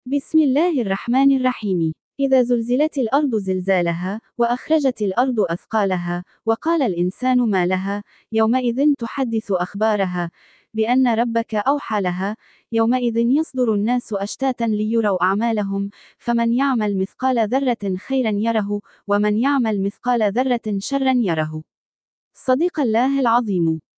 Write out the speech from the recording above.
بسم الله الرحمن الرحيم. إذا زلزلت الأرض زلزالها، وأخرجت الأرض أثقالها، وقال الإنسان ما لها، يومئذ تحدث أخبارها بأن ربك أوحى لها. يومئذ يصدر الناس أشتاتا ليروا أعمالهم، فمن يعمل مثقال ذرة خيرا يره، ومن يعمل مثقال ذرة شرا يره. صدق الله العظيم.